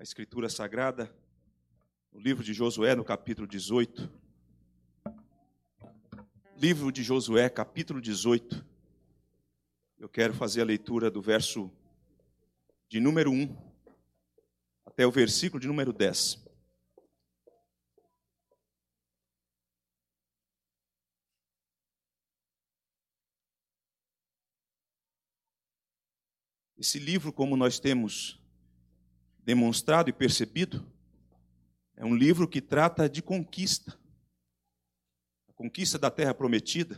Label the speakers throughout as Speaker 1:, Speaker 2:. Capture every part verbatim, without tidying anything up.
Speaker 1: a Escritura Sagrada, no livro de Josué, no capítulo dezoito. Livro de Josué, capítulo dezoito. Eu quero fazer a leitura do verso de número um até o versículo de número dez. Esse livro, como nós temos demonstrado e percebido, é um livro que trata de conquista. A conquista da terra prometida.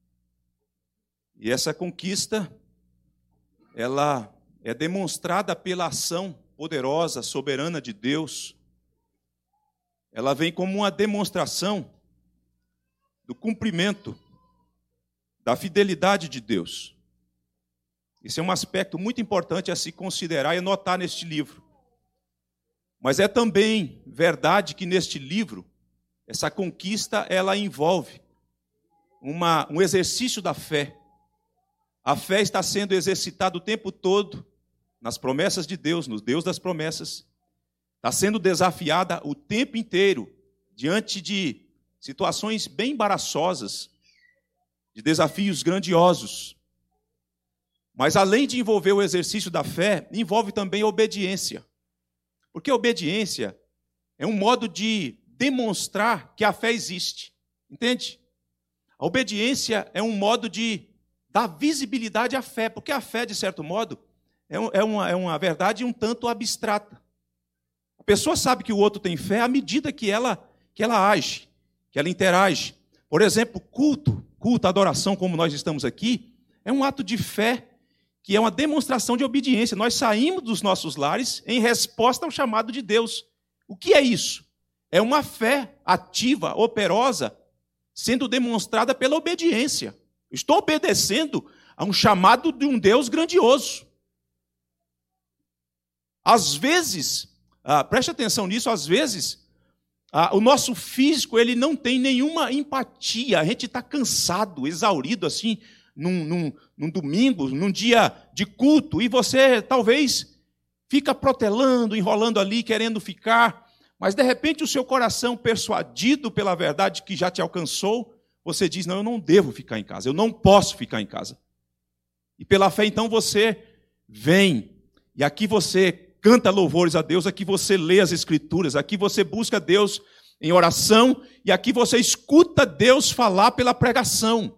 Speaker 1: E essa conquista, ela é demonstrada pela ação poderosa, soberana de Deus. Ela vem como uma demonstração do cumprimento da fidelidade de Deus. Esse é um aspecto muito importante a se considerar e notar neste livro. Mas é também verdade que neste livro, essa conquista, ela envolve uma, um exercício da fé. A fé está sendo exercitada o tempo todo nas promessas de Deus, no Deus das promessas. Está sendo desafiada o tempo inteiro diante de situações bem embaraçosas, de desafios grandiosos. Mas além de envolver o exercício da fé, envolve também a obediência. Porque a obediência é um modo de demonstrar que a fé existe. Entende? A obediência é um modo de dar visibilidade à fé. Porque a fé, de certo modo, é uma, é uma verdade um tanto abstrata. A pessoa sabe que o outro tem fé à medida que ela, que ela age, que ela interage. Por exemplo, culto, culto, adoração, como nós estamos aqui, é um ato de fé que é uma demonstração de obediência. Nós saímos dos nossos lares em resposta ao chamado de Deus. O que é isso? É uma fé ativa, operosa, sendo demonstrada pela obediência. Estou obedecendo a um chamado de um Deus grandioso. Às vezes, ah, preste atenção nisso, às vezes, ah, o nosso físico ele não tem nenhuma empatia, a gente está cansado, exaurido assim, Num, num, num domingo, num dia de culto, e você talvez fica protelando, enrolando ali, querendo ficar, mas de repente o seu coração, persuadido pela verdade que já te alcançou, você diz, não, eu não devo ficar em casa, eu não posso ficar em casa. E pela fé, então, você vem, e aqui você canta louvores a Deus, aqui você lê as Escrituras, aqui você busca Deus em oração, e aqui você escuta Deus falar pela pregação.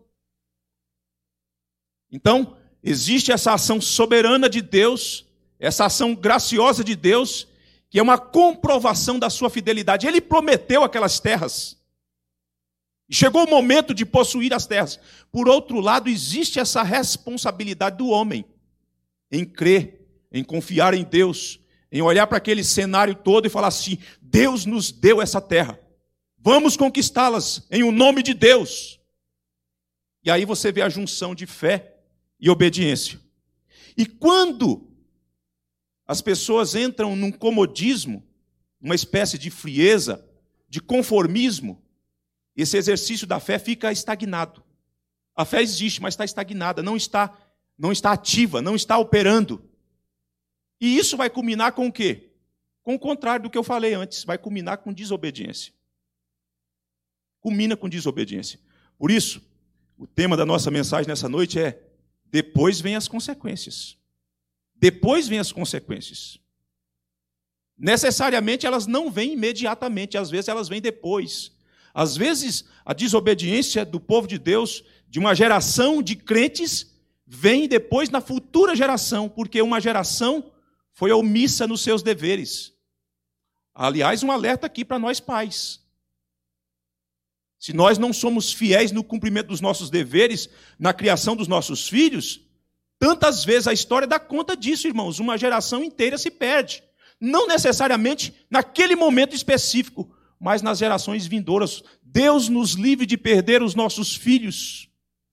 Speaker 1: Então, existe essa ação soberana de Deus, essa ação graciosa de Deus, que é uma comprovação da sua fidelidade. Ele prometeu aquelas terras. E chegou o momento de possuir as terras. Por outro lado, existe essa responsabilidade do homem em crer, em confiar em Deus, em olhar para aquele cenário todo e falar assim, Deus nos deu essa terra. Vamos conquistá-las em o nome de Deus. E aí você vê a junção de fé e obediência. E quando as pessoas entram num comodismo, uma espécie de frieza, de conformismo, esse exercício da fé fica estagnado. A fé existe, mas está estagnada, não está, não está ativa, não está operando. E isso vai culminar com o quê? Com o contrário do que eu falei antes, vai culminar com desobediência. Culmina com desobediência. Por isso, o tema da nossa mensagem nessa noite é depois vem as consequências. Depois vem as consequências. Necessariamente elas não vêm imediatamente, às vezes elas vêm depois. Às vezes a desobediência do povo de Deus, de uma geração de crentes, vem depois na futura geração, porque uma geração foi omissa nos seus deveres. Aliás, um alerta aqui para nós pais. Se nós não somos fiéis no cumprimento dos nossos deveres, na criação dos nossos filhos, tantas vezes a história dá conta disso, irmãos. Uma geração inteira se perde. Não necessariamente naquele momento específico, mas nas gerações vindouras. Deus nos livre de perder os nossos filhos.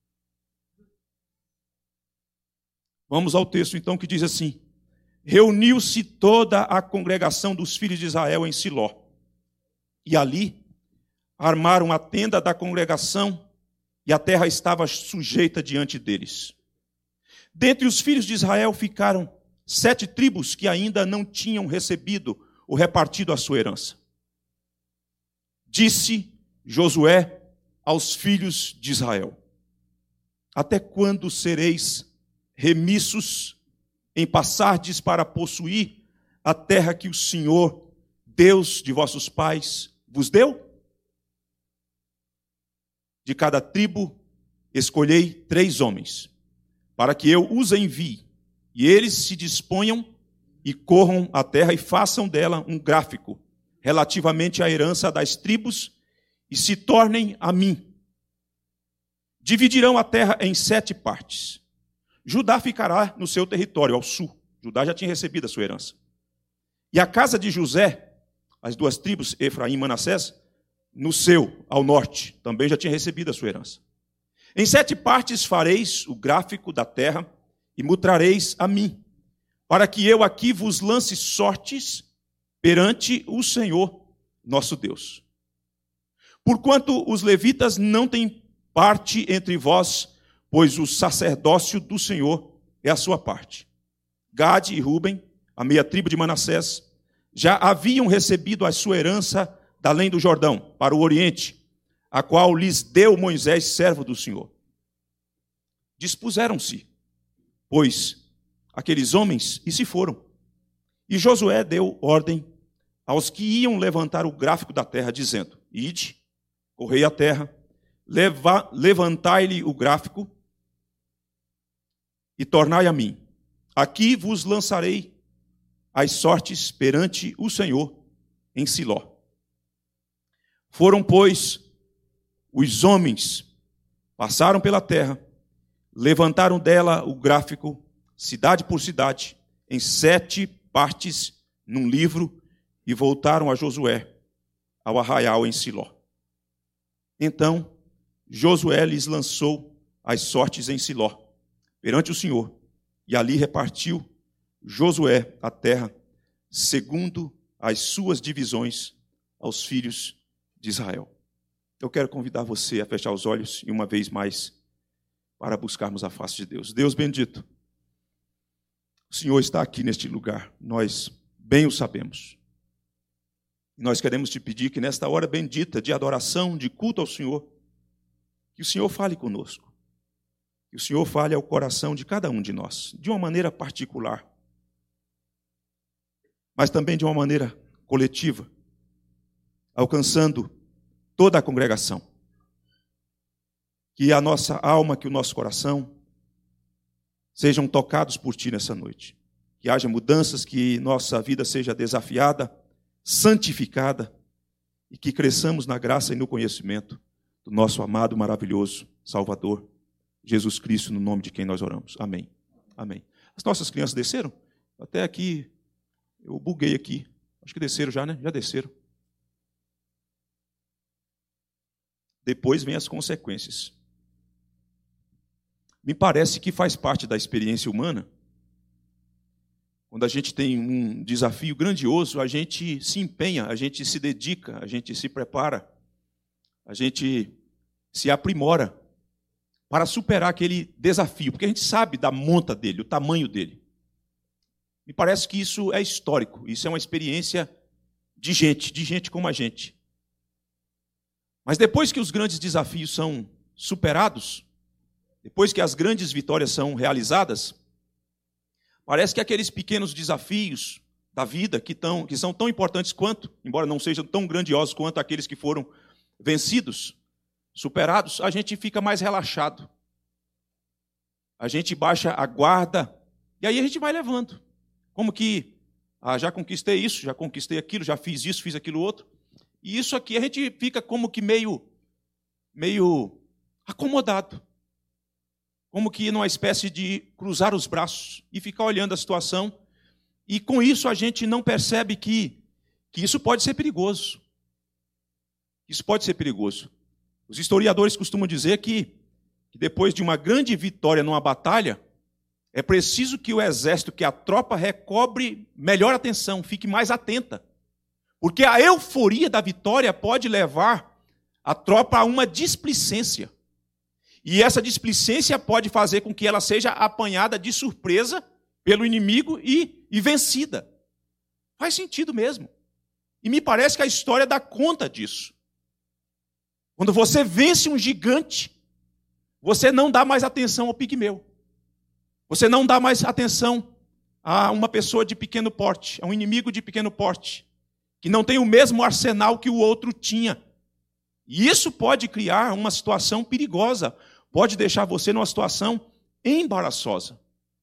Speaker 1: Vamos ao texto então que diz assim: reuniu-se toda a congregação dos filhos de Israel em Siló. E ali armaram a tenda da congregação, e a terra estava sujeita diante deles. Dentre os filhos de Israel ficaram sete tribos que ainda não tinham recebido ou repartido a sua herança. Disse Josué aos filhos de Israel: até quando sereis remissos em passardes para possuir a terra que o Senhor, Deus de vossos pais, vos deu? De cada tribo escolhei três homens, para que eu os envie, e eles se disponham e corram a terra e façam dela um gráfico, relativamente à herança das tribos, e se tornem a mim. Dividirão a terra em sete partes. Judá ficará no seu território, ao sul. Judá já tinha recebido a sua herança. E a casa de José, as duas tribos, Efraim e Manassés, no seu, ao norte, também já tinha recebido a sua herança. Em sete partes fareis o gráfico da terra e mutrareis a mim, para que eu aqui vos lance sortes perante o Senhor nosso Deus. Porquanto os levitas não têm parte entre vós, pois o sacerdócio do Senhor é a sua parte. Gade e Ruben, a meia tribo de Manassés, já haviam recebido a sua herança da além do Jordão, para o oriente, a qual lhes deu Moisés, servo do Senhor. Dispuseram-se, pois, aqueles homens, e se foram. E Josué deu ordem aos que iam levantar o gráfico da terra, dizendo: ide, correi a terra, leva, levantai-lhe o gráfico e tornai a mim. Aqui vos lançarei as sortes perante o Senhor em Siló. Foram, pois, os homens, passaram pela terra, levantaram dela o gráfico, cidade por cidade, em sete partes num livro, e voltaram a Josué, ao arraial em Siló. Então Josué lhes lançou as sortes em Siló, perante o Senhor, e ali repartiu Josué a terra, segundo as suas divisões, aos filhos de Israel. Eu quero convidar você a fechar os olhos e uma vez mais para buscarmos a face de Deus. Deus bendito, o Senhor está aqui neste lugar, nós bem o sabemos. Nós queremos te pedir que nesta hora bendita de adoração, de culto ao Senhor, que o Senhor fale conosco, que o Senhor fale ao coração de cada um de nós, de uma maneira particular, mas também de uma maneira coletiva, alcançando toda a congregação. Que a nossa alma, que o nosso coração sejam tocados por Ti nessa noite. Que haja mudanças, que nossa vida seja desafiada, santificada, e que cresçamos na graça e no conhecimento do nosso amado, maravilhoso Salvador, Jesus Cristo, no nome de quem nós oramos. Amém. Amém. As nossas crianças desceram? Até aqui, eu buguei aqui. Acho que desceram já, né? Já desceram. Depois vem as consequências. Me parece que faz parte da experiência humana. Quando a gente tem um desafio grandioso, a gente se empenha, a gente se dedica, a gente se prepara, a gente se aprimora para superar aquele desafio, porque a gente sabe da monta dele, o tamanho dele. Me parece que isso é histórico, isso é uma experiência de gente, de gente como a gente. Mas depois que os grandes desafios são superados, depois que as grandes vitórias são realizadas, parece que aqueles pequenos desafios da vida que, tão, que são tão importantes quanto, embora não sejam tão grandiosos quanto aqueles que foram vencidos, superados, a gente fica mais relaxado. A gente baixa a guarda e aí a gente vai levando. Como que, ah, já conquistei isso, já conquistei aquilo, já fiz isso, fiz aquilo outro. E isso aqui a gente fica como que meio, meio acomodado. Como que numa espécie de cruzar os braços e ficar olhando a situação. E com isso a gente não percebe que, que isso pode ser perigoso. Isso pode ser perigoso. Os historiadores costumam dizer que, que depois de uma grande vitória numa batalha, é preciso que o exército, que a tropa recobre melhor atenção, fique mais atenta. Porque a euforia da vitória pode levar a tropa a uma displicência. E essa displicência pode fazer com que ela seja apanhada de surpresa pelo inimigo e, e vencida. Faz sentido mesmo. E me parece que a história dá conta disso. Quando você vence um gigante, você não dá mais atenção ao pigmeu. Você não dá mais atenção a uma pessoa de pequeno porte, a um inimigo de pequeno porte, que não tem o mesmo arsenal que o outro tinha. E isso pode criar uma situação perigosa, pode deixar você numa situação embaraçosa.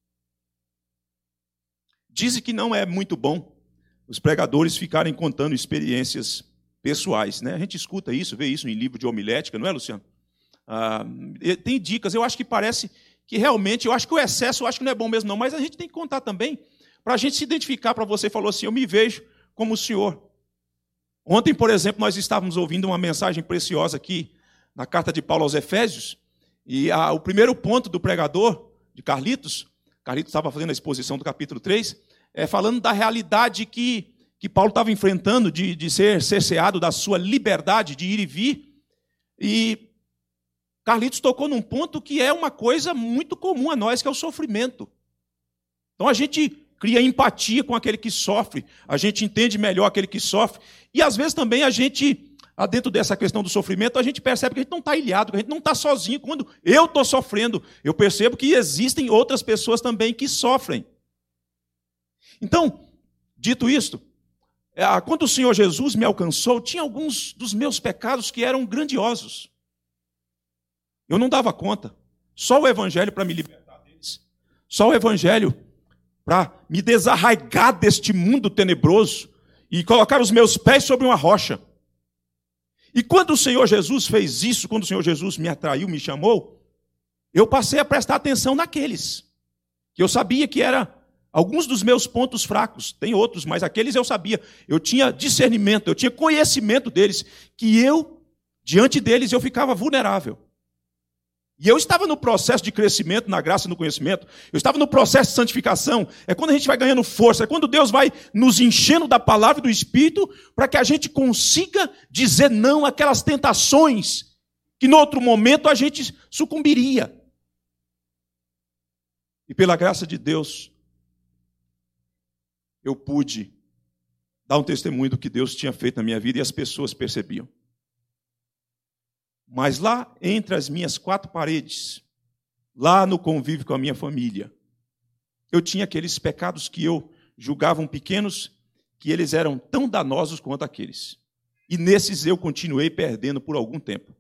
Speaker 1: Dizem que não é muito bom os pregadores ficarem contando experiências pessoais, né? A gente escuta isso, vê isso em livro de homilética, não é, Luciano? Ah, tem dicas, eu acho que parece que realmente, eu acho que o excesso, eu acho que não é bom mesmo não, mas a gente tem que contar também, para a gente se identificar, para você falou assim, eu me vejo como o Senhor. Ontem, por exemplo, nós estávamos ouvindo uma mensagem preciosa aqui, na carta de Paulo aos Efésios, e a, o primeiro ponto do pregador, de Carlitos, Carlitos estava fazendo a exposição do capítulo três, é, falando da realidade que, que Paulo estava enfrentando, de, de ser cerceado da sua liberdade de ir e vir, e Carlitos tocou num ponto que é uma coisa muito comum a nós, que é o sofrimento. Então a gente cria empatia com aquele que sofre, a gente entende melhor aquele que sofre, e às vezes também a gente, dentro dessa questão do sofrimento, a gente percebe que a gente não está ilhado, que a gente não está sozinho. Quando eu estou sofrendo, eu percebo que existem outras pessoas também que sofrem. Então, dito isto, quando o Senhor Jesus me alcançou, tinha alguns dos meus pecados que eram grandiosos. Eu não dava conta. Só o Evangelho para me libertar deles. Só o Evangelho para me desarraigar deste mundo tenebroso e colocar os meus pés sobre uma rocha. E quando o Senhor Jesus fez isso, quando o Senhor Jesus me atraiu, me chamou, eu passei a prestar atenção naqueles, que eu sabia que eram alguns dos meus pontos fracos. Tem outros, mas aqueles eu sabia. Eu tinha discernimento, eu tinha conhecimento deles, que eu, diante deles, eu ficava vulnerável. E eu estava no processo de crescimento, na graça e no conhecimento. Eu estava no processo de santificação. É quando a gente vai ganhando força, é quando Deus vai nos enchendo da palavra e do Espírito, para que a gente consiga dizer não àquelas tentações que, no outro momento, a gente sucumbiria. E pela graça de Deus, eu pude dar um testemunho do que Deus tinha feito na minha vida e as pessoas percebiam. Mas lá entre as minhas quatro paredes, lá no convívio com a minha família, eu tinha aqueles pecados que eu julgavam pequenos, que eles eram tão danosos quanto aqueles. E nesses eu continuei perdendo por algum tempo.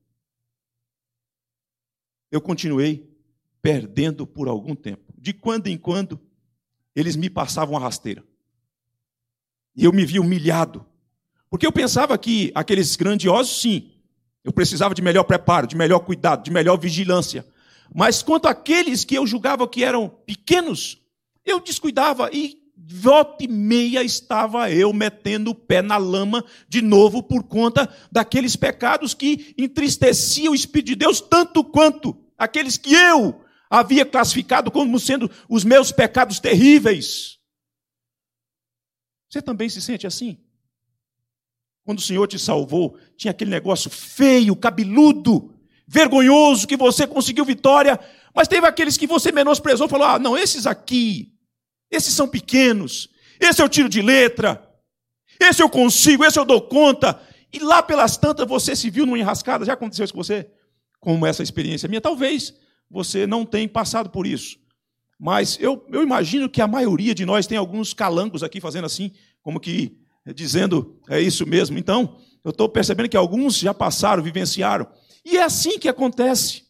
Speaker 1: Eu continuei perdendo por algum tempo. De quando em quando, eles me passavam a rasteira. E eu me via humilhado. Porque eu pensava que aqueles grandiosos, sim, eu precisava de melhor preparo, de melhor cuidado, de melhor vigilância. Mas quanto àqueles que eu julgava que eram pequenos, eu descuidava e volta e meia estava eu metendo o pé na lama de novo por conta daqueles pecados que entristeciam o Espírito de Deus tanto quanto aqueles que eu havia classificado como sendo os meus pecados terríveis. Você também se sente assim? Quando o Senhor te salvou, tinha aquele negócio feio, cabeludo, vergonhoso, que você conseguiu vitória, mas teve aqueles que você menosprezou, falou, ah, não, esses aqui, esses são pequenos, esse eu tiro de letra, esse eu consigo, esse eu dou conta, e lá pelas tantas você se viu numa enrascada. Já aconteceu isso com você? Como essa experiência minha? Talvez você não tenha passado por isso, mas eu, eu imagino que a maioria de nós tem alguns calangos aqui fazendo assim, como que dizendo, é isso mesmo. Então, eu estou percebendo que alguns já passaram, vivenciaram. E é assim que acontece.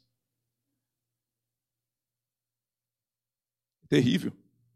Speaker 1: Terrível.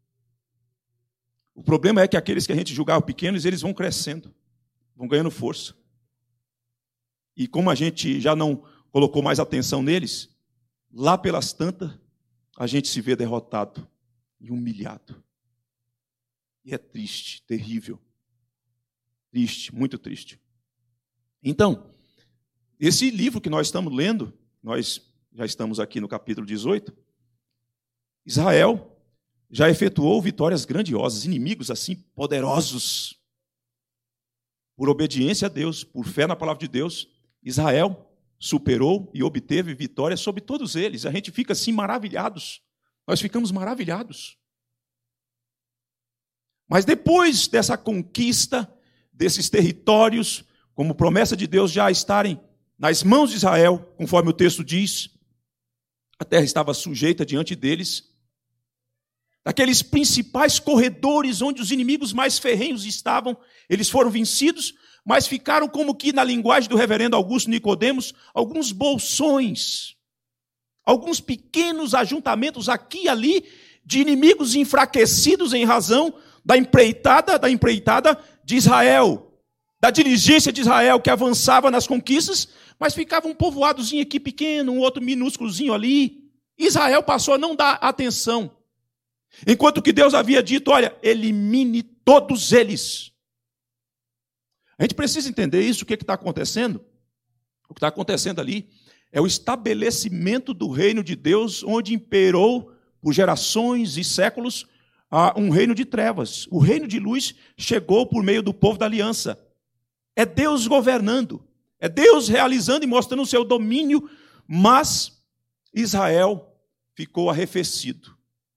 Speaker 1: O problema é que aqueles que a gente julgava pequenos, eles vão crescendo, vão ganhando força. E como a gente já não colocou mais atenção neles, lá pelas tantas, a gente se vê derrotado e humilhado. E é triste, terrível. Triste, muito triste. Então, esse livro que nós estamos lendo, nós já estamos aqui no capítulo dezoito, Israel já efetuou vitórias grandiosas, inimigos assim poderosos. Por obediência a Deus, por fé na palavra de Deus, Israel superou e obteve vitória sobre todos eles. A gente fica assim maravilhados. Nós ficamos maravilhados. Mas depois dessa conquista, desses territórios, como promessa de Deus, já estarem nas mãos de Israel, conforme o texto diz, a terra estava sujeita diante deles. Daqueles principais corredores onde os inimigos mais ferrenhos estavam, eles foram vencidos, mas ficaram como que, na linguagem do reverendo Augusto Nicodemos, alguns bolsões, alguns pequenos ajuntamentos aqui e ali, de inimigos enfraquecidos em razão da empreitada, da empreitada de Israel, da diligência de Israel, que avançava nas conquistas, mas ficava um povoadozinho aqui pequeno, um outro minúsculozinho ali. Israel passou a não dar atenção. Enquanto que Deus havia dito, olha, elimine todos eles. A gente precisa entender isso, o que está acontecendo. O que está acontecendo ali é o estabelecimento do reino de Deus, onde imperou por gerações e séculos um reino de trevas. O reino de luz chegou por meio do povo da aliança. É Deus governando, é Deus realizando e mostrando o seu domínio, mas Israel ficou arrefecido.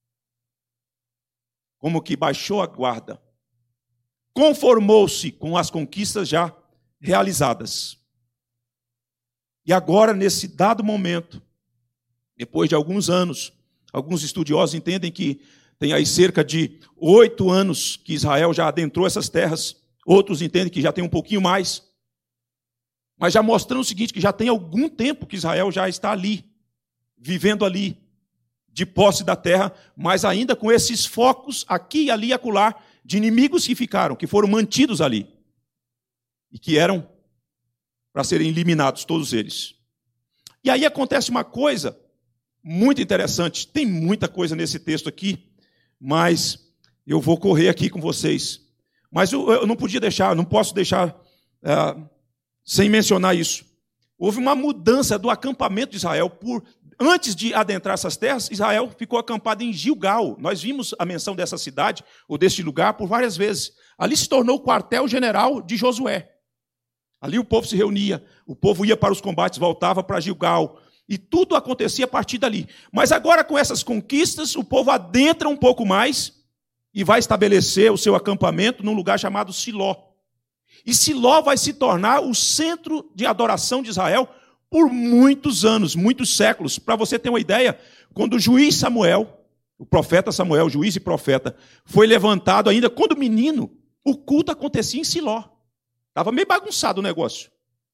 Speaker 1: Como que baixou a guarda, conformou-se com as conquistas já realizadas. E agora, nesse dado momento, depois de alguns anos, alguns estudiosos entendem que tem aí cerca de oito anos que Israel já adentrou essas terras, outros entendem que já tem um pouquinho mais, mas já mostrando o seguinte, que já tem algum tempo que Israel já está ali, vivendo ali, de posse da terra, mas ainda com esses focos aqui, ali e acolá, de inimigos que ficaram, que foram mantidos ali, e que eram para serem eliminados, todos eles. E aí acontece uma coisa muito interessante, tem muita coisa nesse texto aqui, mas eu vou correr aqui com vocês. Mas eu, eu não podia deixar, não posso deixar uh, sem mencionar isso. Houve uma mudança do acampamento de Israel por... Antes de adentrar essas terras, Israel ficou acampado em Gilgal. Nós vimos a menção dessa cidade, ou deste lugar, por várias vezes. Ali se tornou o quartel-general de Josué. Ali o povo se reunia, o povo ia para os combates, voltava para Gilgal, e tudo acontecia a partir dali. Mas agora, com essas conquistas, o povo adentra um pouco mais e vai estabelecer o seu acampamento num lugar chamado Siló. E Siló vai se tornar o centro de adoração de Israel por muitos anos, muitos séculos. Para você ter uma ideia, quando o juiz Samuel, o profeta Samuel, juiz e profeta, foi levantado ainda, quando menino, o culto acontecia em Siló. Estava meio bagunçado o negócio.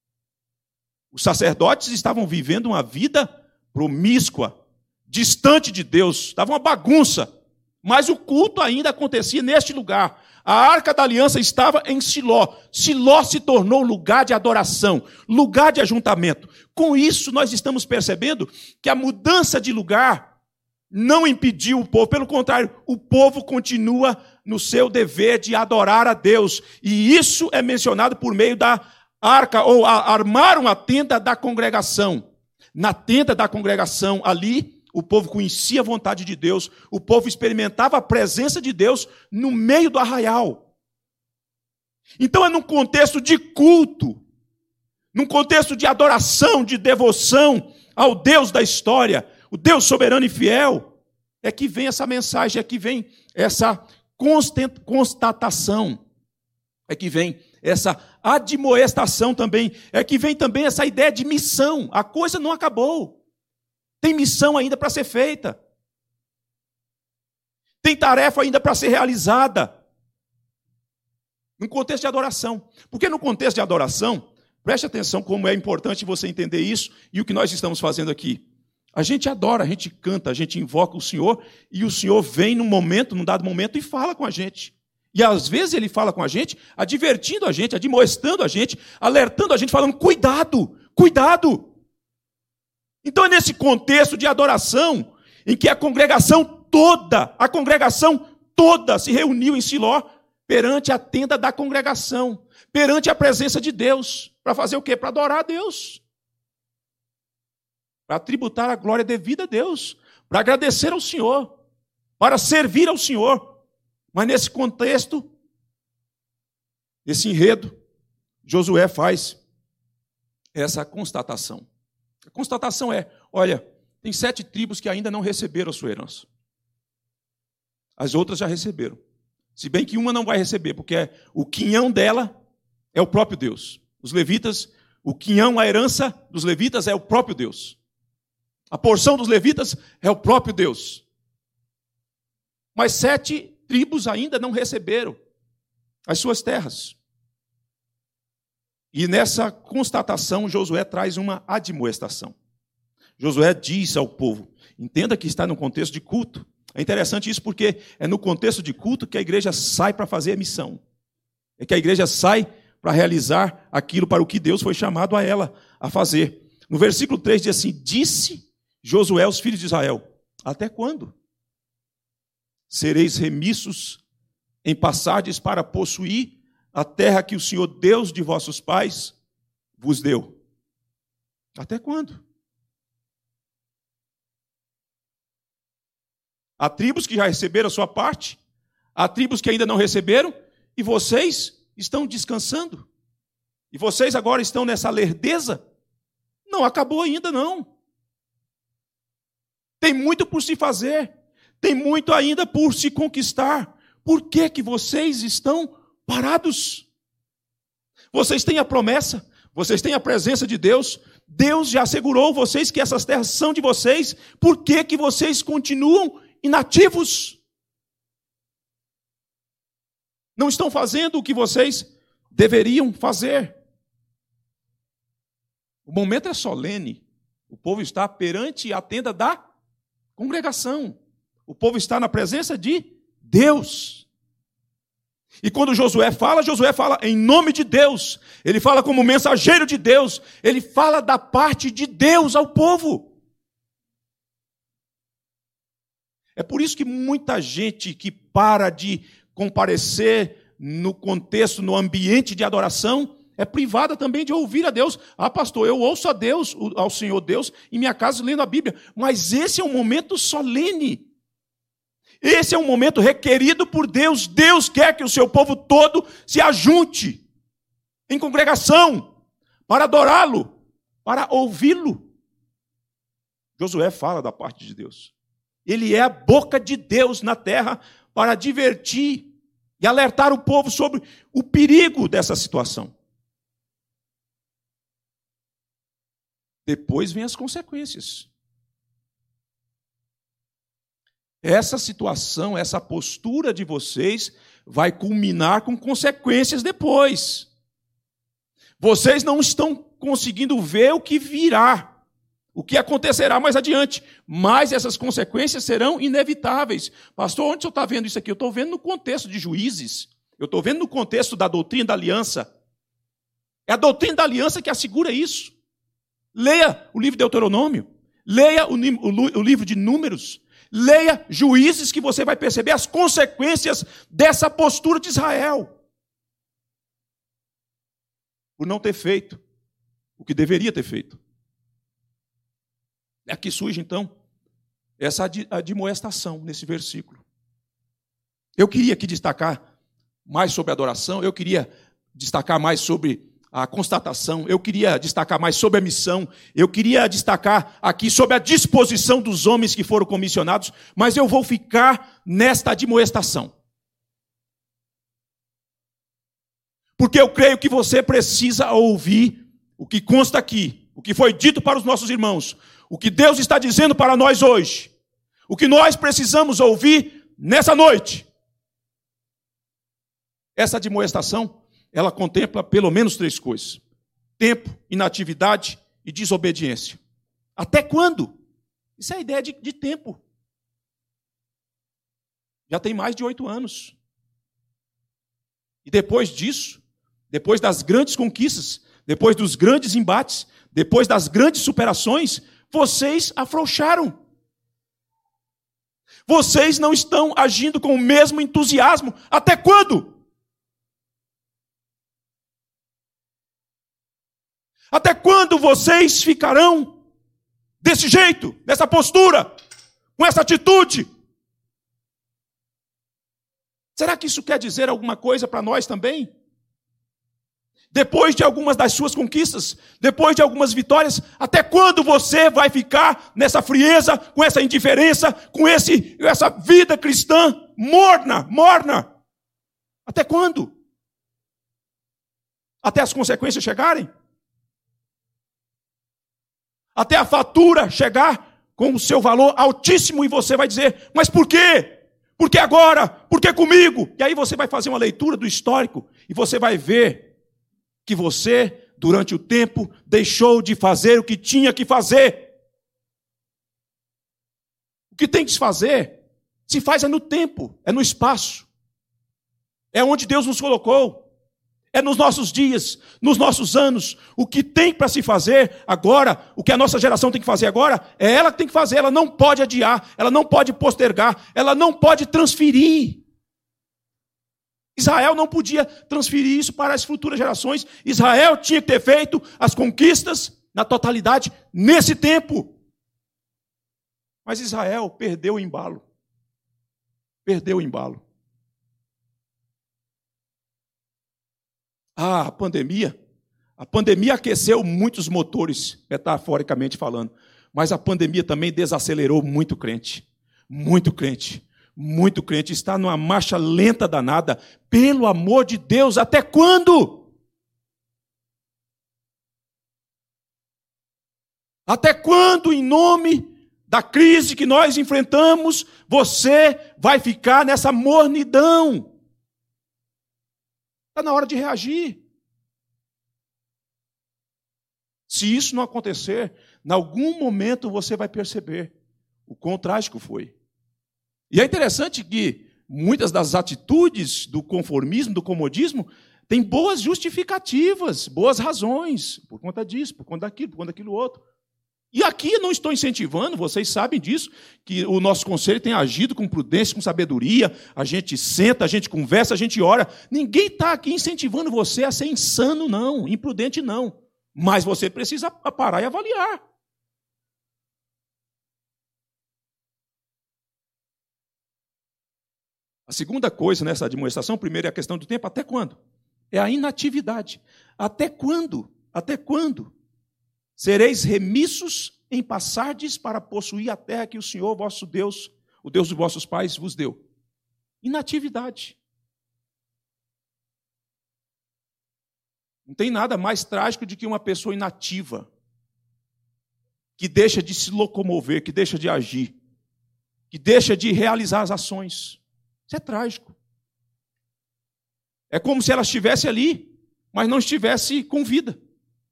Speaker 1: Os sacerdotes estavam vivendo uma vida promíscua, distante de Deus, estava uma bagunça. Mas o culto ainda acontecia neste lugar. A Arca da Aliança estava em Siló. Siló se tornou lugar de adoração, lugar de ajuntamento. Com isso, nós estamos percebendo que a mudança de lugar não impediu o povo. Pelo contrário, o povo continua no seu dever de adorar a Deus. E isso é mencionado por meio da arca, ou a, armaram a tenda da congregação. Na tenda da congregação, ali, o povo conhecia a vontade de Deus, o povo experimentava a presença de Deus no meio do arraial. Então é num contexto de culto, num contexto de adoração, de devoção ao Deus da história, o Deus soberano e fiel, é que vem essa mensagem, é que vem essa constatação, é que vem essa admoestação também, é que vem também essa ideia de missão. A coisa não acabou. Tem missão ainda para ser feita. Tem tarefa ainda para ser realizada. No contexto de adoração. Porque no contexto de adoração, preste atenção como é importante você entender isso e o que nós estamos fazendo aqui. A gente adora, a gente canta, a gente invoca o Senhor e o Senhor vem num momento, num dado momento e fala com a gente. E às vezes ele fala com a gente, advertindo a gente, admoestando a gente, alertando a gente, falando, cuidado, cuidado. Então é nesse contexto de adoração, em que a congregação toda, a congregação toda se reuniu em Siló, perante a tenda da congregação, perante a presença de Deus, para fazer o quê? Para adorar a Deus, para tributar a glória devida a Deus, para agradecer ao Senhor, para servir ao Senhor. Mas nesse contexto, esse enredo, Josué faz essa constatação. A constatação é, olha, tem sete tribos que ainda não receberam a sua herança. As outras já receberam. Se bem que uma não vai receber, porque o quinhão dela é o próprio Deus. Os levitas, o quinhão, a herança dos levitas é o próprio Deus. A porção dos levitas é o próprio Deus. Mas sete tribos ainda não receberam as suas terras. E nessa constatação, Josué traz uma admoestação. Josué diz ao povo, entenda que está no contexto de culto. É interessante isso porque é no contexto de culto que a igreja sai para fazer a missão. É que a igreja sai para realizar aquilo para o que Deus foi chamado a ela a fazer. No versículo três diz assim, disse Josué aos filhos de Israel, até quando sereis remissos em passardes para possuir a terra que o Senhor Deus de vossos pais vos deu? Até quando? Há tribos que já receberam a sua parte, há tribos que ainda não receberam, e vocês estão descansando. E vocês agora estão nessa lerdeza? Não acabou ainda, não. Tem muito por se fazer, tem muito ainda por se conquistar. Por que que vocês estão parados? Vocês têm a promessa, vocês têm a presença de Deus, Deus já assegurou vocês que essas terras são de vocês, por que que vocês continuam inativos? Não estão fazendo o que vocês deveriam fazer. O momento é solene. O povo está perante a tenda da congregação. O povo está na presença de Deus. E quando Josué fala, Josué fala em nome de Deus. Ele fala como mensageiro de Deus. Ele fala da parte de Deus ao povo. É por isso que muita gente que para de comparecer no contexto, no ambiente de adoração, é privada também de ouvir a Deus. Ah, pastor, eu ouço a Deus, ao Senhor Deus, em minha casa lendo a Bíblia. Mas esse é um momento solene. Esse é um momento requerido por Deus. Deus quer que o seu povo todo se ajunte em congregação para adorá-lo, para ouvi-lo. Josué fala da parte de Deus. Ele é a boca de Deus na terra para advertir e alertar o povo sobre o perigo dessa situação. Depois vem as consequências. Essa situação, essa postura de vocês vai culminar com consequências depois. Vocês não estão conseguindo ver o que virá, o que acontecerá mais adiante, mas essas consequências serão inevitáveis. Pastor, onde o senhor está vendo isso aqui? Eu estou vendo no contexto de Juízes, eu estou vendo no contexto da doutrina da aliança. É a doutrina da aliança que assegura isso. Leia o livro de Deuteronômio, leia o, o, o livro de Números, leia Juízes, que você vai perceber as consequências dessa postura de Israel. Por não ter feito o que deveria ter feito. Aqui surge, então, essa admoestação nesse versículo. Eu queria aqui destacar mais sobre a adoração, eu queria destacar mais sobre a constatação, eu queria destacar mais sobre a missão, eu queria destacar aqui sobre a disposição dos homens que foram comissionados, mas eu vou ficar nesta admoestação. Porque eu creio que você precisa ouvir o que consta aqui, o que foi dito para os nossos irmãos, o que Deus está dizendo para nós hoje, o que nós precisamos ouvir nessa noite. Essa admoestação, ela contempla pelo menos três coisas: tempo, inatividade e desobediência. Até quando? Isso é a ideia de, de tempo. Já tem mais de oito anos. E depois disso, depois das grandes conquistas, depois dos grandes embates, depois das grandes superações, vocês afrouxaram. Vocês não estão agindo com o mesmo entusiasmo. Até quando? Até quando vocês ficarão desse jeito, dessa postura, com essa atitude? Será que isso quer dizer alguma coisa para nós também? Depois de algumas das suas conquistas, depois de algumas vitórias, até quando você vai ficar nessa frieza, com essa indiferença, com esse, essa vida cristã morna, morna? Até quando? Até as consequências chegarem? Até a fatura chegar com o seu valor altíssimo e você vai dizer, mas por quê? Por que agora? Por que comigo? E aí você vai fazer uma leitura do histórico e você vai ver que você, durante o tempo, deixou de fazer o que tinha que fazer. O que tem que se fazer, se faz é no tempo, é no espaço. É onde Deus nos colocou. É nos nossos dias, nos nossos anos. O que tem para se fazer agora, o que a nossa geração tem que fazer agora, é ela que tem que fazer. Ela não pode adiar, ela não pode postergar, ela não pode transferir. Israel não podia transferir isso para as futuras gerações. Israel tinha que ter feito as conquistas na totalidade nesse tempo. Mas Israel perdeu o embalo. Perdeu o embalo. Ah, a pandemia, a pandemia aqueceu muitos motores, metaforicamente falando, mas a pandemia também desacelerou muito crente, muito crente, muito crente, está numa marcha lenta danada, pelo amor de Deus, até quando? Até quando, em nome da crise que nós enfrentamos, você vai ficar nessa mornidão? Está na hora de reagir. Se isso não acontecer, em algum momento você vai perceber o quão trágico foi. E é interessante que muitas das atitudes do conformismo, do comodismo, têm boas justificativas, boas razões, por conta disso, por conta daquilo, por conta daquilo outro. E aqui não estou incentivando, vocês sabem disso, que o nosso conselho tem agido com prudência, com sabedoria, a gente senta, a gente conversa, a gente ora. Ninguém está aqui incentivando você a ser insano, não, imprudente, não. Mas você precisa parar e avaliar. A segunda coisa nessa demonstração, primeiro é a questão do tempo, até quando? É a inatividade. Até quando? Até quando? Sereis remissos em passardes para possuir a terra que o Senhor, vosso Deus, o Deus dos vossos pais, vos deu. Inatividade. Não tem nada mais trágico do que uma pessoa inativa, que deixa de se locomover, que deixa de agir, que deixa de realizar as ações. Isso é trágico. É como se ela estivesse ali, mas não estivesse com vida.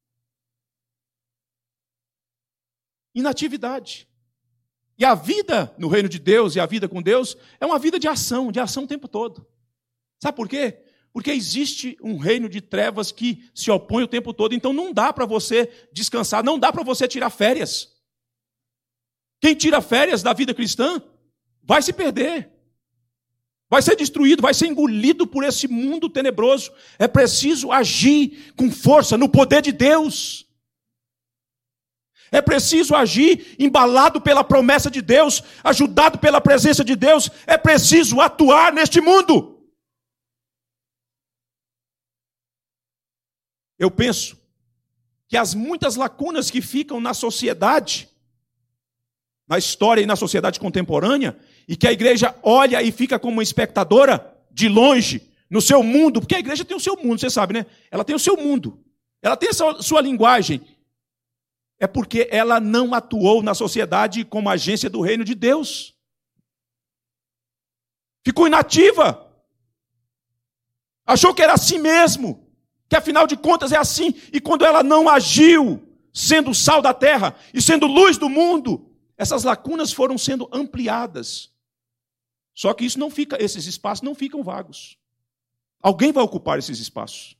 Speaker 1: Inatividade. E a vida no reino de Deus e a vida com Deus é uma vida de ação, de ação o tempo todo. Sabe por quê? Porque existe um reino de trevas que se opõe o tempo todo, então não dá para você descansar, não dá para você tirar férias. Quem tira férias da vida cristã vai se perder, vai ser destruído, vai ser engolido por esse mundo tenebroso. É preciso agir com força no poder de Deus. É preciso agir embalado pela promessa de Deus, ajudado pela presença de Deus. É preciso atuar neste mundo. Eu penso que as muitas lacunas que ficam na sociedade, na história e na sociedade contemporânea, e que a igreja olha e fica como uma espectadora de longe, no seu mundo, porque a igreja tem o seu mundo, você sabe, né? Ela tem o seu mundo, ela tem a sua, sua linguagem. É porque ela não atuou na sociedade como agência do reino de Deus. Ficou inativa. Achou que era assim mesmo. Que afinal de contas é assim. E quando ela não agiu, sendo sal da terra e sendo luz do mundo, essas lacunas foram sendo ampliadas. Só que isso não fica, esses espaços não ficam vagos. Alguém vai ocupar esses espaços.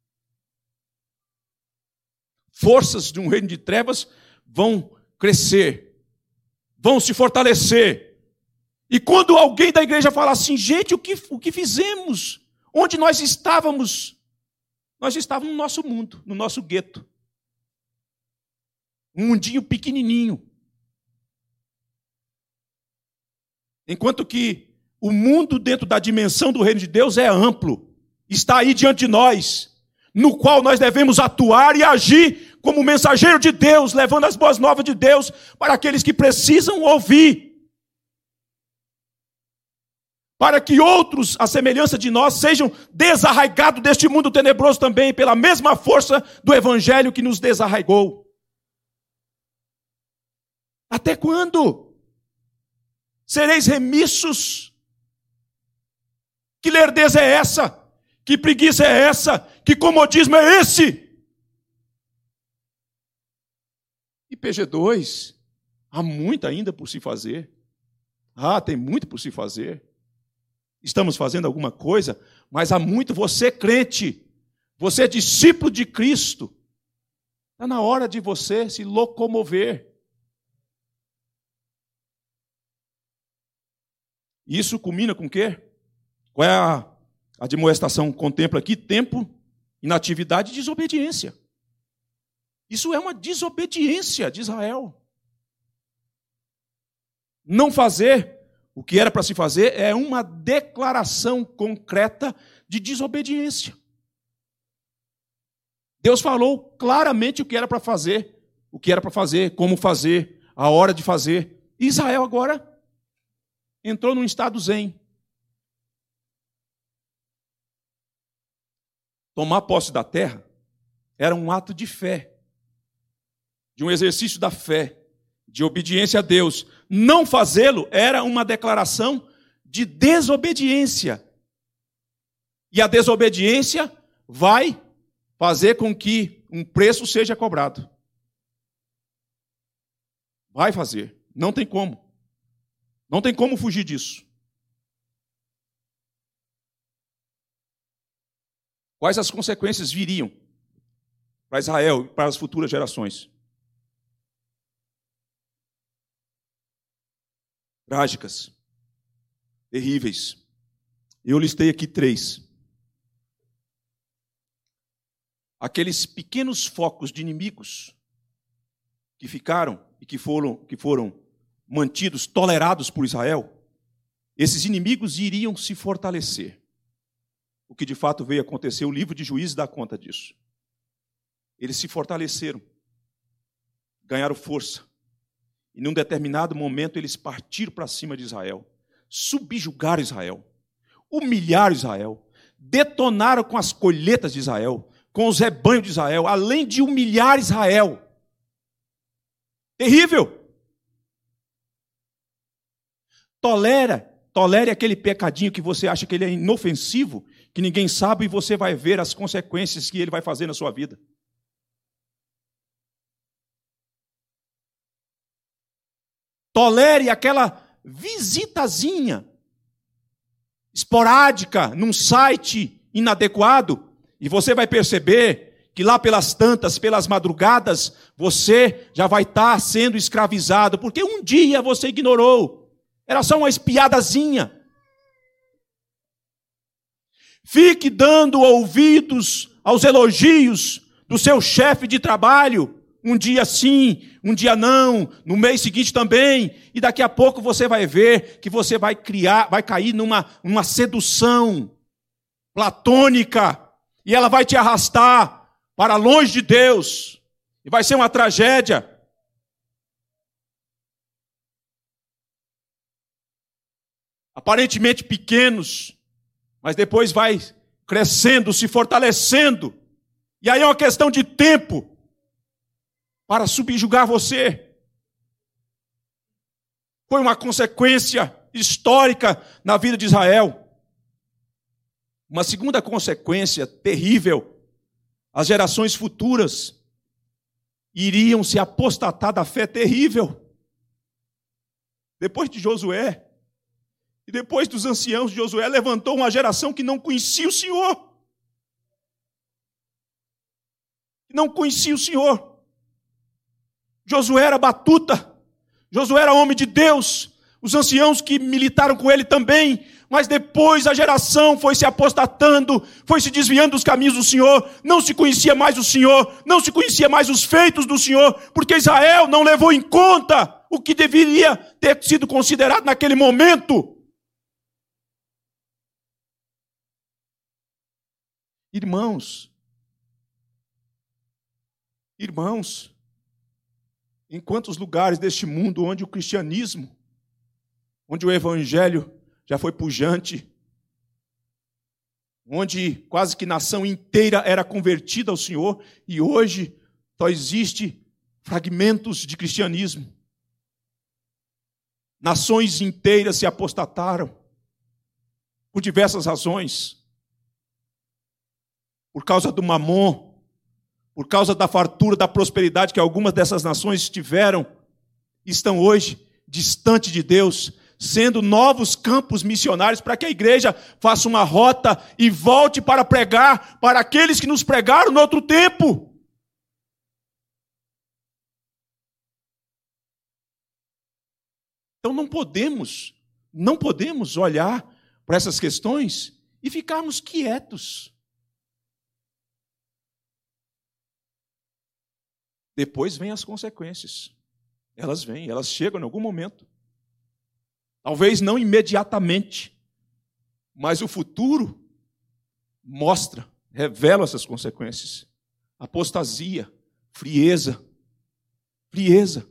Speaker 1: Forças de um reino de trevas vão crescer, vão se fortalecer. E quando alguém da igreja fala assim, gente, o que, o que fizemos? Onde nós estávamos? Nós estávamos no nosso mundo, no nosso gueto. Um mundinho pequenininho. Enquanto que o mundo dentro da dimensão do reino de Deus é amplo. Está aí diante de nós, no qual nós devemos atuar e agir como mensageiro de Deus, levando as boas novas de Deus para aqueles que precisam ouvir. para que outros, à semelhança de nós, sejam desarraigados deste mundo tenebroso também, pela mesma força do evangelho que nos desarraigou. Até quando sereis remissos? Que lerdeza é essa? Que preguiça é essa? Que comodismo é esse? I P G dois, há muito ainda por se fazer. Ah, tem muito por se fazer. Estamos fazendo alguma coisa, mas há muito. Você crente, você discípulo de Cristo, está na hora de você se locomover. Isso culmina com o quê? Qual é a, a demonstração? Contempla aqui tempo, inatividade e desobediência. Isso é uma desobediência de Israel. Não fazer o que era para se fazer é uma declaração concreta de desobediência. Deus falou claramente o que era para fazer, o que era para fazer, como fazer, a hora de fazer. Israel agora entrou num estado zen. Tomar posse da terra era um ato de fé, de um exercício da fé, de obediência a Deus. Não fazê-lo era uma declaração de desobediência. E a desobediência vai fazer com que um preço seja cobrado. Vai fazer. Não tem como. Não tem como fugir disso. Quais as consequências viriam para Israel e para as futuras gerações? Trágicas, terríveis. Eu listei aqui três. Aqueles pequenos focos de inimigos que ficaram e que foram, que foram mantidos, tolerados por Israel, esses inimigos iriam se fortalecer. O que de fato veio acontecer, o livro de Juízes dá conta disso. Eles se fortaleceram, ganharam força. E num determinado momento eles partiram para cima de Israel, subjugaram Israel, humilharam Israel, detonaram com as colheitas de Israel, com os rebanhos de Israel, além de humilhar Israel. Terrível. Tolera, tolere aquele pecadinho que você acha que ele é inofensivo, que ninguém sabe, e você vai ver as consequências que ele vai fazer na sua vida. Tolere aquela visitazinha esporádica num site inadequado, e você vai perceber que lá pelas tantas, pelas madrugadas, você já vai estar sendo escravizado, porque um dia você ignorou, era só uma espiadazinha. Fique dando ouvidos aos elogios do seu chefe de trabalho, um dia sim, um dia não, no mês seguinte também, e daqui a pouco você vai ver que você vai criar, vai cair numa, numa sedução platônica, e ela vai te arrastar para longe de Deus, e vai ser uma tragédia. Aparentemente pequenos, mas depois vai crescendo, se fortalecendo, e aí é uma questão de tempo para subjugar você. Foi uma consequência histórica na vida de Israel. Uma segunda consequência terrível: as gerações futuras iriam se apostatar da fé terrível. Depois de Josué, e depois dos anciãos de Josué, levantou uma geração que não conhecia o Senhor. Não conhecia o Senhor. Josué era batuta, Josué era homem de Deus, os anciãos que militaram com ele também, mas depois a geração foi se apostatando, foi se desviando dos caminhos do Senhor, não se conhecia mais o Senhor, não se conhecia mais os feitos do Senhor, porque Israel não levou em conta o que deveria ter sido considerado naquele momento. Irmãos, irmãos, em quantos lugares deste mundo onde o cristianismo, onde o evangelho já foi pujante, onde quase que nação inteira era convertida ao Senhor, e hoje só existe fragmentos de cristianismo. Nações inteiras se apostataram, por diversas razões. Por causa do mamon, por causa da fartura, da prosperidade que algumas dessas nações tiveram, estão hoje distante de Deus, sendo novos campos missionários para que a igreja faça uma rota e volte para pregar para aqueles que nos pregaram no outro tempo. Então não podemos, não podemos olhar para essas questões e ficarmos quietos. Depois vêm as consequências. Elas vêm, elas chegam em algum momento. Talvez não imediatamente, mas o futuro mostra, revela essas consequências. Apostasia, frieza, frieza.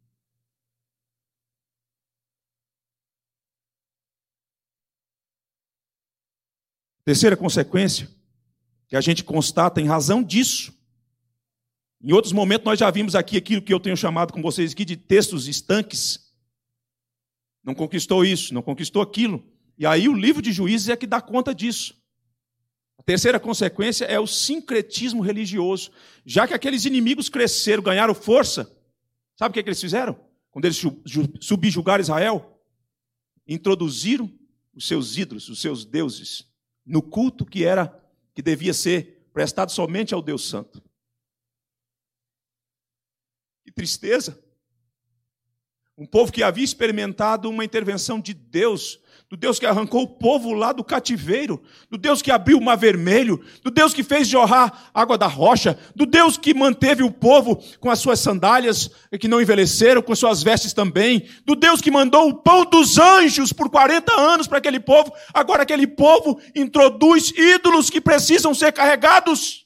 Speaker 1: Terceira consequência, que a gente constata em razão disso. Em outros momentos nós já vimos aqui aquilo que eu tenho chamado com vocês aqui de textos estanques. Não conquistou isso, não conquistou aquilo. E aí o livro de Juízes é que dá conta disso. A terceira consequência é o sincretismo religioso. Já que aqueles inimigos cresceram, ganharam força, sabe o que, é que eles fizeram? Quando eles subjugaram Israel, introduziram os seus ídolos, os seus deuses, no culto que era, que devia ser prestado somente ao Deus Santo. Que tristeza! Um povo que havia experimentado uma intervenção de Deus, do Deus que arrancou o povo lá do cativeiro, do Deus que abriu o mar vermelho, do Deus que fez jorrar água da rocha, do Deus que manteve o povo com as suas sandálias que não envelheceram, com suas vestes também, do Deus que mandou o pão dos anjos por quarenta anos para aquele povo. Agora aquele povo introduz ídolos que precisam ser carregados.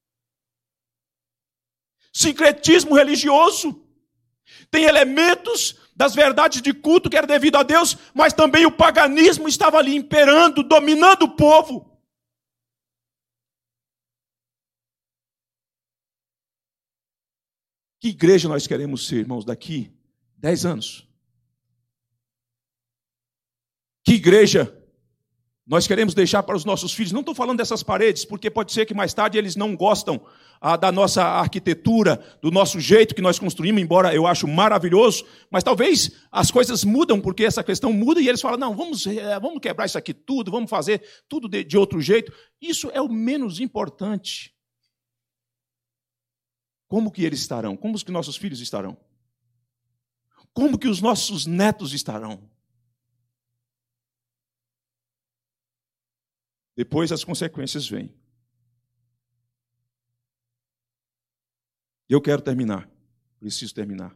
Speaker 1: Sincretismo religioso. Tem elementos das verdades de culto que era devido a Deus, mas também o paganismo estava ali imperando, dominando o povo. Que igreja nós queremos ser, irmãos, daqui dez anos? Que igreja nós queremos deixar para os nossos filhos? Não estou falando dessas paredes, porque pode ser que mais tarde eles não gostam ah, da nossa arquitetura, do nosso jeito que nós construímos, embora eu acho maravilhoso, mas talvez as coisas mudam, porque essa questão muda e eles falam, não, vamos, é, vamos quebrar isso aqui tudo, vamos fazer tudo de, de outro jeito. Isso é o menos importante. Como que eles estarão? Como que nossos filhos estarão? Como que os nossos netos estarão? Depois as consequências vêm. Eu quero terminar. Preciso terminar.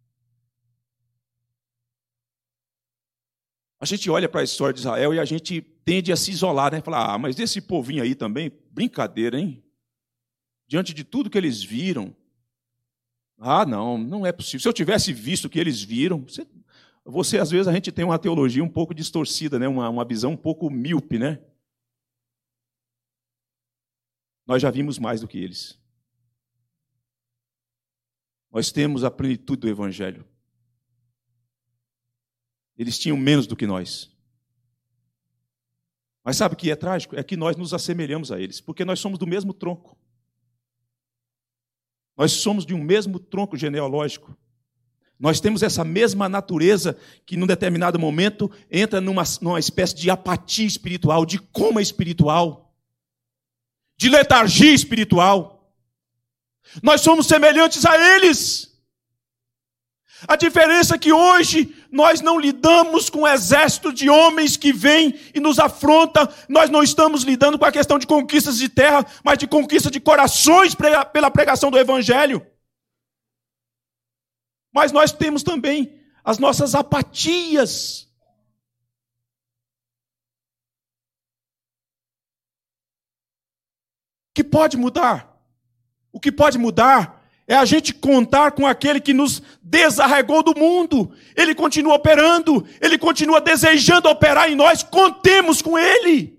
Speaker 1: A gente olha para a história de Israel e a gente tende a se isolar, né? Falar, ah, mas esse povinho aí também, brincadeira, hein? Diante de tudo que eles viram. Ah, não, não é possível. Se eu tivesse visto o que eles viram, você, você às vezes a gente tem uma teologia um pouco distorcida, né? Uma, uma visão um pouco míope, né? Nós já vimos mais do que eles. Nós temos a plenitude do Evangelho. Eles tinham menos do que nós. Mas sabe o que é trágico? É que nós nos assemelhamos a eles, porque nós somos do mesmo tronco. Nós somos de um mesmo tronco genealógico. Nós temos essa mesma natureza que, num determinado momento, entra numa, numa espécie de apatia espiritual, de coma espiritual, de letargia espiritual. Nós somos semelhantes a eles. A diferença é que hoje nós não lidamos com um exército de homens que vem e nos afronta. Nós não estamos lidando com a questão de conquistas de terra, mas de conquista de corações pela pregação do Evangelho. Mas nós temos também as nossas apatias. O que pode mudar? O que pode mudar é a gente contar com aquele que nos desarregou do mundo. Ele continua operando, ele continua desejando operar em nós, contemos com ele.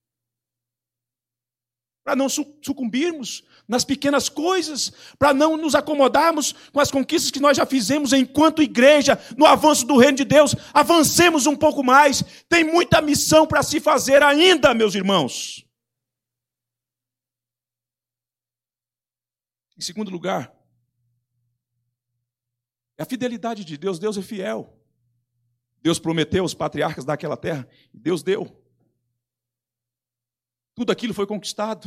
Speaker 1: Para não sucumbirmos nas pequenas coisas, para não nos acomodarmos com as conquistas que nós já fizemos enquanto igreja, no avanço do reino de Deus. Avancemos um pouco mais, tem muita missão para se fazer ainda, meus irmãos. Em segundo lugar, é a fidelidade de Deus. Deus é fiel. Deus prometeu aos patriarcas daquela terra, e Deus deu. Tudo aquilo foi conquistado.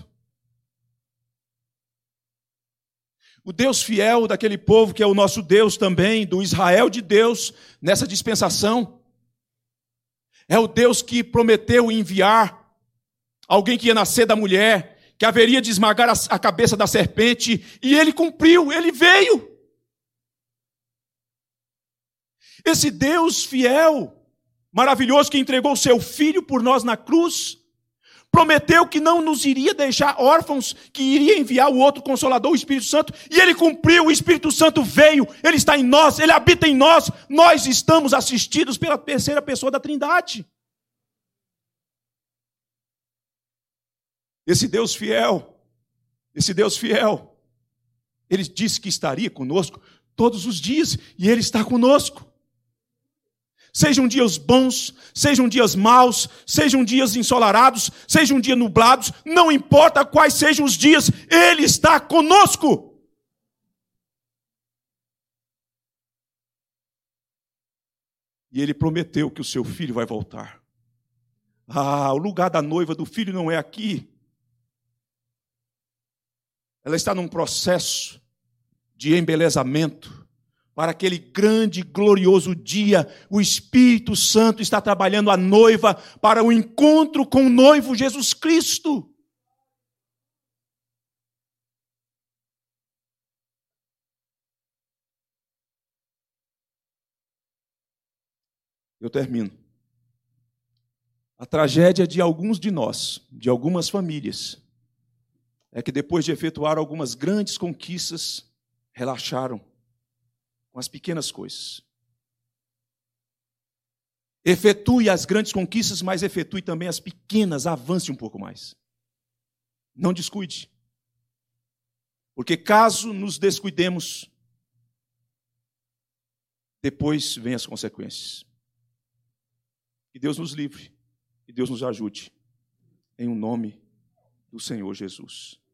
Speaker 1: O Deus fiel daquele povo, que é o nosso Deus também, do Israel de Deus, nessa dispensação, é o Deus que prometeu enviar alguém que ia nascer da mulher, que haveria de esmagar a cabeça da serpente, e ele cumpriu, ele veio. Esse Deus fiel, maravilhoso, que entregou o seu Filho por nós na cruz, prometeu que não nos iria deixar órfãos, que iria enviar o outro Consolador, o Espírito Santo, e ele cumpriu, o Espírito Santo veio, ele está em nós, ele habita em nós, nós estamos assistidos pela terceira pessoa da Trindade. Esse Deus fiel, esse Deus fiel, ele disse que estaria conosco todos os dias, e ele está conosco. Sejam dias bons, sejam dias maus, sejam dias ensolarados, sejam dias nublados, não importa quais sejam os dias, ele está conosco. E ele prometeu que o seu filho vai voltar. Ah, o lugar da noiva do filho não é aqui. Ela está num processo de embelezamento. Para aquele grande e glorioso dia, o Espírito Santo está trabalhando a noiva para o encontro com o noivo Jesus Cristo. Eu termino. A tragédia de alguns de nós, de algumas famílias, é que depois de efetuar algumas grandes conquistas, relaxaram com as pequenas coisas. Efetue as grandes conquistas, mas efetue também as pequenas, avance um pouco mais. Não descuide. Porque caso nos descuidemos, depois vem as consequências. Que Deus nos livre, que Deus nos ajude, em o nome do Senhor Jesus.